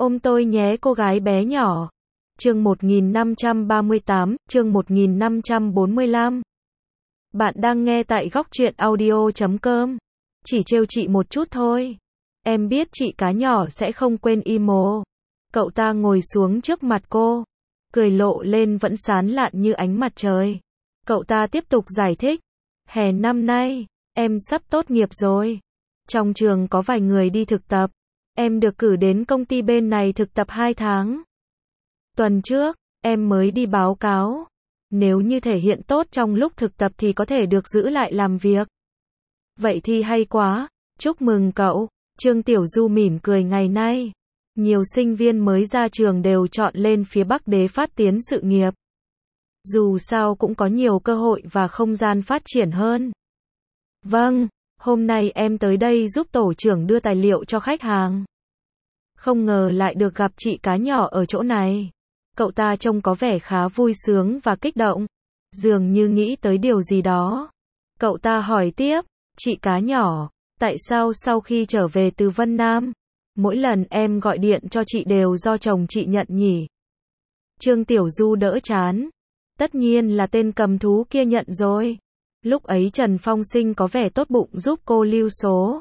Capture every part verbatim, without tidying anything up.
Ôm tôi nhé cô gái bé nhỏ. Chương một nghìn năm trăm ba mươi tám, chương một nghìn năm trăm bốn mươi lăm. Bạn đang nghe tại góc truyện audio chấm com. Chỉ trêu chị một chút thôi. Em biết chị cá nhỏ sẽ không quên emo. Cậu ta ngồi xuống trước mặt cô, cười lộ lên vẫn sáng lạn như ánh mặt trời. Cậu ta tiếp tục giải thích. Hè năm nay, em sắp tốt nghiệp rồi. Trong trường có vài người đi thực tập. Em được cử đến công ty bên này thực tập hai tháng. Tuần trước, em mới đi báo cáo. Nếu như thể hiện tốt trong lúc thực tập thì có thể được giữ lại làm việc. Vậy thì hay quá, chúc mừng cậu. Trương Tiểu Du mỉm cười ngày nay. Nhiều sinh viên mới ra trường đều chọn lên phía Bắc để phát tiến sự nghiệp. Dù sao cũng có nhiều cơ hội và không gian phát triển hơn. Vâng, hôm nay em tới đây giúp tổ trưởng đưa tài liệu cho khách hàng. Không ngờ lại được gặp chị cá nhỏ ở chỗ này. Cậu ta trông có vẻ khá vui sướng và kích động. Dường như nghĩ tới điều gì đó. Cậu ta hỏi tiếp, chị cá nhỏ, tại sao sau khi trở về từ Vân Nam, mỗi lần em gọi điện cho chị đều do chồng chị nhận nhỉ? Trương Tiểu Du đỡ chán. Tất nhiên là tên cầm thú kia nhận rồi. Lúc ấy Trần Phong Sinh có vẻ tốt bụng giúp cô lưu số.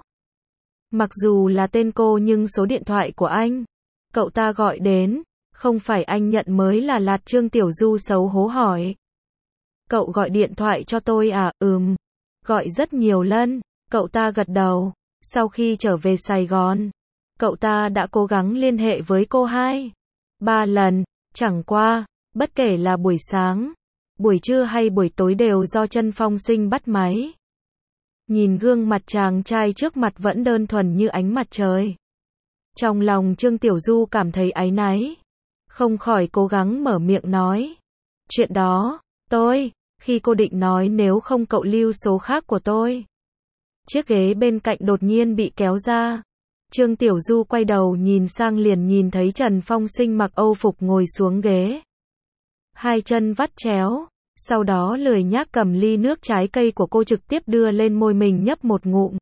Mặc dù là tên cô nhưng số điện thoại của anh, cậu ta gọi đến, không phải anh nhận mới là lạt. Trương Tiểu Du xấu hổ hỏi. Cậu gọi điện thoại cho tôi à? Ừm, gọi rất nhiều lần. Cậu ta gật đầu. Sau khi trở về Sài Gòn, cậu ta đã cố gắng liên hệ với cô hai, ba lần, chẳng qua, bất kể là buổi sáng, buổi trưa hay buổi tối đều do Trần Phong Sinh bắt máy. Nhìn gương mặt chàng trai trước mặt vẫn đơn thuần như ánh mặt trời. Trong lòng Trương Tiểu Du cảm thấy áy náy. Không khỏi cố gắng mở miệng nói. Chuyện đó, tôi, khi cô định nói nếu không cậu lưu số khác của tôi. Chiếc ghế bên cạnh đột nhiên bị kéo ra. Trương Tiểu Du quay đầu nhìn sang liền nhìn thấy Trần Phong Sinh mặc Âu phục ngồi xuống ghế. Hai chân vắt chéo. Sau đó lười nhác cầm ly nước trái cây của cô trực tiếp đưa lên môi mình nhấp một ngụm.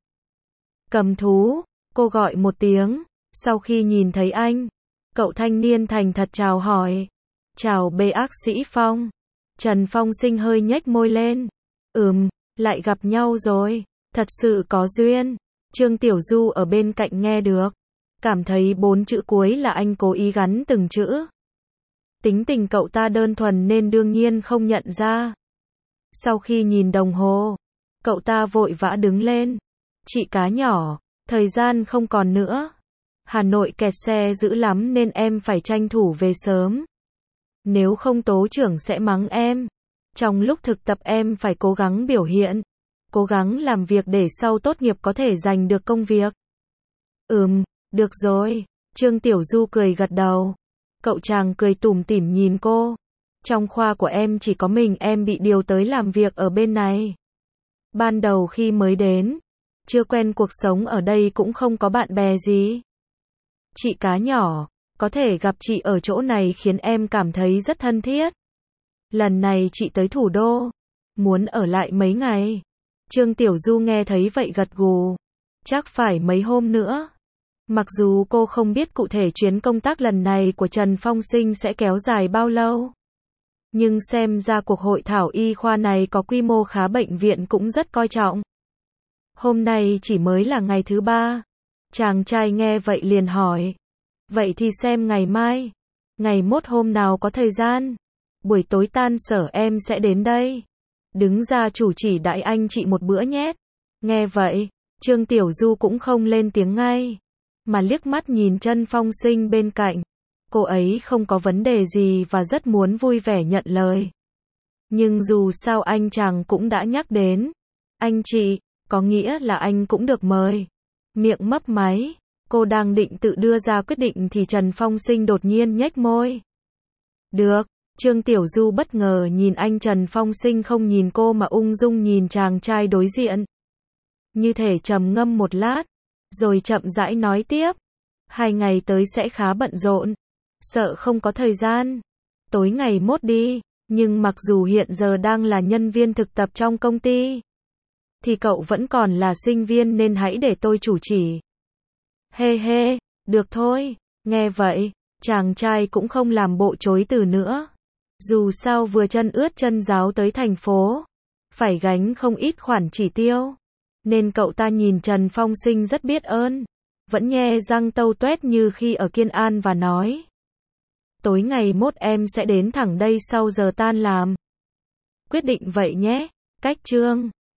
Cầm thú, cô gọi một tiếng. Sau khi nhìn thấy anh, cậu thanh niên thành thật chào hỏi. Chào bê ác sĩ Phong. Trần Phong Sinh hơi nhếch môi lên. Ừm, lại gặp nhau rồi. Thật sự có duyên. Trương Tiểu Du ở bên cạnh nghe được. Cảm thấy bốn chữ cuối là anh cố ý gắn từng chữ. Tính tình cậu ta đơn thuần nên đương nhiên không nhận ra. Sau khi nhìn đồng hồ, cậu ta vội vã đứng lên. Chị cá nhỏ, thời gian không còn nữa. Hà Nội kẹt xe dữ lắm nên em phải tranh thủ về sớm. Nếu không tố trưởng sẽ mắng em. Trong lúc thực tập em phải cố gắng biểu hiện. Cố gắng làm việc để sau tốt nghiệp có thể giành được công việc. Ừm, được rồi. Trương Tiểu Du cười gật đầu. Cậu chàng cười tủm tỉm nhìn cô. Trong khoa của em chỉ có mình em bị điều tới làm việc ở bên này. Ban đầu khi mới đến, chưa quen cuộc sống ở đây cũng không có bạn bè gì. Chị cá nhỏ, có thể gặp chị ở chỗ này khiến em cảm thấy rất thân thiết. Lần này chị tới thủ đô, muốn ở lại mấy ngày. Trương Tiểu Du nghe thấy vậy gật gù. Chắc phải mấy hôm nữa. Mặc dù cô không biết cụ thể chuyến công tác lần này của Trần Phong Sinh sẽ kéo dài bao lâu. Nhưng xem ra cuộc hội thảo y khoa này có quy mô khá, bệnh viện cũng rất coi trọng. Hôm nay chỉ mới là ngày thứ ba. Chàng trai nghe vậy liền hỏi. Vậy thì xem ngày mai. Ngày mốt hôm nào có thời gian. Buổi tối tan sở em sẽ đến đây. Đứng ra chủ chỉ đại anh chị một bữa nhé. Nghe vậy, Trương Tiểu Du cũng không lên tiếng ngay. Mà liếc mắt nhìn Trần Phong Sinh bên cạnh. Cô ấy không có vấn đề gì và rất muốn vui vẻ nhận lời. Nhưng dù sao anh chàng cũng đã nhắc đến. Anh chị, có nghĩa là anh cũng được mời. Miệng mấp máy, cô đang định tự đưa ra quyết định thì Trần Phong Sinh đột nhiên nhếch môi. Được, Trương Tiểu Du bất ngờ nhìn anh Trần Phong Sinh không nhìn cô mà ung dung nhìn chàng trai đối diện. Như thể trầm ngâm một lát. Rồi chậm rãi nói tiếp. Hai ngày tới sẽ khá bận rộn. Sợ không có thời gian. Tối ngày mốt đi. Nhưng mặc dù hiện giờ đang là nhân viên thực tập trong công ty, thì cậu vẫn còn là sinh viên nên hãy để tôi chủ chỉ. Hê hê, được thôi. Nghe vậy, chàng trai cũng không làm bộ chối từ nữa. Dù sao vừa chân ướt chân ráo tới thành phố, phải gánh không ít khoản chi tiêu, nên cậu ta nhìn Trần Phong Sinh rất biết ơn, vẫn nhe răng tâu tuét như khi ở Kiên An và nói: tối ngày mốt em sẽ đến thẳng đây sau giờ tan làm. Quyết định vậy nhé, cách chương.